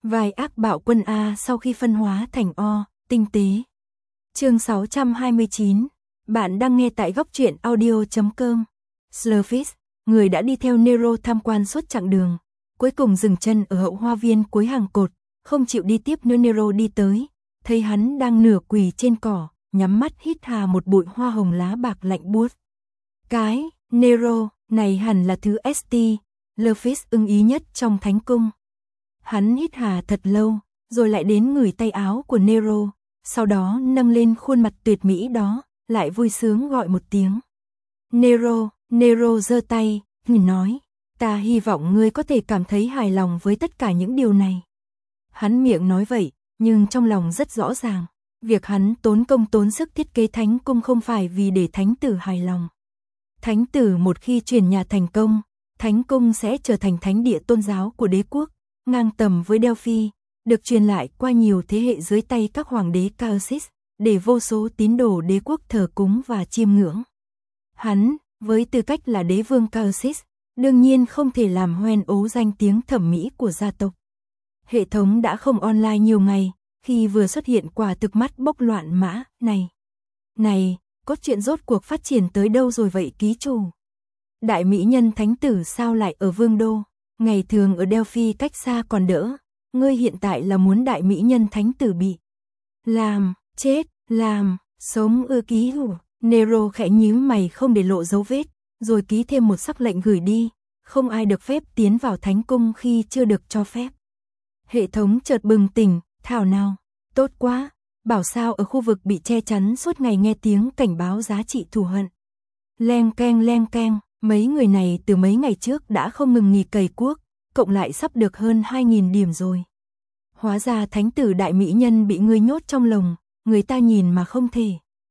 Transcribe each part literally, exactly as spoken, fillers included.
Vai ác bạo quân A sau khi phân hóa thành O, tinh tế. Chương sáu trăm hai mươi chín. Bạn đang nghe tại góc truyện audio chấm com. Slurfis, người đã đi theo Nero tham quan suốt chặng đường, cuối cùng dừng chân ở hậu hoa viên cuối hàng cột, không chịu đi tiếp nữa. Nero đi tới, thấy hắn đang nửa quỳ trên cỏ, nhắm mắt hít hà một bụi hoa hồng lá bạc lạnh buốt. Cái, Nero, này hẳn là thứ ét tê, Slurfis ưng ý nhất trong thánh cung. Hắn hít hà thật lâu, rồi lại đến ngửi tay áo của Nero, sau đó nâng lên khuôn mặt tuyệt mỹ đó, lại vui sướng gọi một tiếng. Nero, Nero giơ tay, nói, ta hy vọng ngươi có thể cảm thấy hài lòng với tất cả những điều này. Hắn miệng nói vậy, nhưng trong lòng rất rõ ràng, việc hắn tốn công tốn sức thiết kế thánh cung không phải vì để thánh tử hài lòng. Thánh tử một khi chuyển nhà thành công, thánh cung sẽ trở thành thánh địa tôn giáo của đế quốc, ngang tầm với Delphi, được truyền lại qua nhiều thế hệ dưới tay các hoàng đế Chaosis, để vô số tín đồ đế quốc thờ cúng và chiêm ngưỡng. Hắn, với tư cách là đế vương Chaosis, đương nhiên không thể làm hoen ố danh tiếng thẩm mỹ của gia tộc. Hệ thống đã không online nhiều ngày, khi vừa xuất hiện quả thực mắt bốc loạn mã, này, này, có chuyện rốt cuộc phát triển tới đâu rồi vậy ký chủ? Đại mỹ nhân thánh tử sao lại ở vương đô? Ngày thường ở Delphi cách xa còn đỡ, ngươi hiện tại là muốn đại mỹ nhân thánh tử bị làm, chết, làm, sống ư ký hủ. Nero khẽ nhíu mày không để lộ dấu vết, rồi ký thêm một sắc lệnh gửi đi, không ai được phép tiến vào thánh cung khi chưa được cho phép. Hệ thống chợt bừng tỉnh, thảo nào, tốt quá, bảo sao ở khu vực bị che chắn suốt ngày nghe tiếng cảnh báo giá trị thù hận. Leng keng leng keng. Mấy người này từ mấy ngày trước đã không ngừng nghỉ cày cuốc, cộng lại sắp được hơn hai nghìn điểm rồi. Hóa ra thánh tử đại mỹ nhân bị ngươi nhốt trong lồng, người ta nhìn mà không thể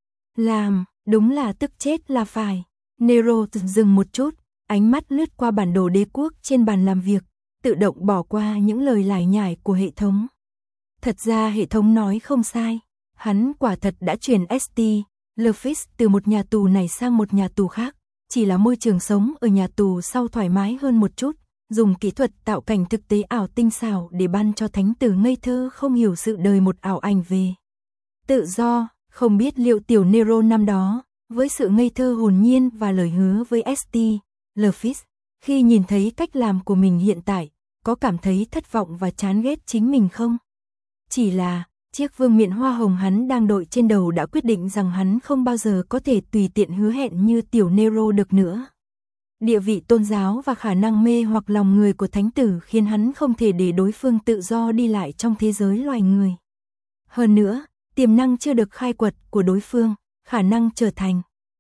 làm, đúng là tức chết là phải. Nero dừng một chút, ánh mắt lướt qua bản đồ đế quốc trên bàn làm việc, tự động bỏ qua những lời lải nhải của hệ thống. Thật ra hệ thống nói không sai, hắn quả thật đã chuyển ét tê, Slurfis từ một nhà tù này sang một nhà tù khác. Chỉ là môi trường sống ở nhà tù sau thoải mái hơn một chút, dùng kỹ thuật tạo cảnh thực tế ảo tinh xảo để ban cho thánh tử ngây thơ không hiểu sự đời một ảo ảnh về tự do. Không biết liệu tiểu Nero năm đó, với sự ngây thơ hồn nhiên và lời hứa với ét tê, Slurfis, khi nhìn thấy cách làm của mình hiện tại, có cảm thấy thất vọng và chán ghét chính mình không? Chỉ là, chiếc vương miện hoa hồng hắn đang đội trên đầu đã quyết định rằng hắn không bao giờ có thể tùy tiện hứa hẹn như tiểu Nero được nữa. Địa vị tôn giáo và khả năng mê hoặc lòng người của thánh tử khiến hắn không thể để đối phương tự do đi lại trong thế giới loài người. Hơn nữa, tiềm năng chưa được khai quật của đối phương, khả năng trở thành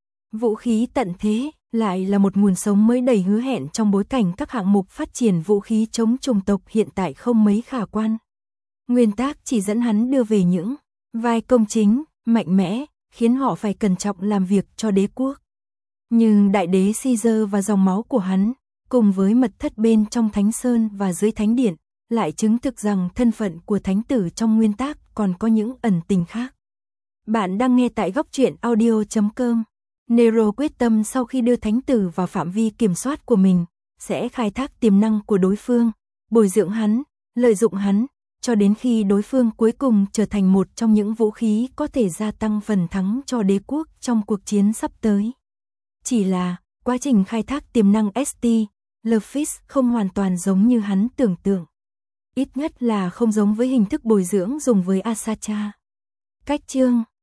vũ khí tận thế, lại là một nguồn sống mới đầy hứa hẹn trong bối cảnh các hạng mục phát triển vũ khí chống chủng tộc hiện tại không mấy khả quan. Nguyên tắc chỉ dẫn hắn đưa về những vai công chính, mạnh mẽ, khiến họ phải cẩn trọng làm việc cho đế quốc. Nhưng đại đế Caesar và dòng máu của hắn, cùng với mật thất bên trong thánh sơn và dưới thánh điện, lại chứng thực rằng thân phận của thánh tử trong nguyên tắc còn có những ẩn tình khác. Bạn đang nghe tại góc truyện audio chấm com. Nero quyết tâm sau khi đưa thánh tử vào phạm vi kiểm soát của mình, sẽ khai thác tiềm năng của đối phương, bồi dưỡng hắn, lợi dụng hắn, cho đến khi đối phương cuối cùng trở thành một trong những vũ khí có thể gia tăng phần thắng cho đế quốc trong cuộc chiến sắp tới. Chỉ là, quá trình khai thác tiềm năng ét tê, Slurfis không hoàn toàn giống như hắn tưởng tượng. Ít nhất là không giống với hình thức bồi dưỡng dùng với Asacha. Cách chương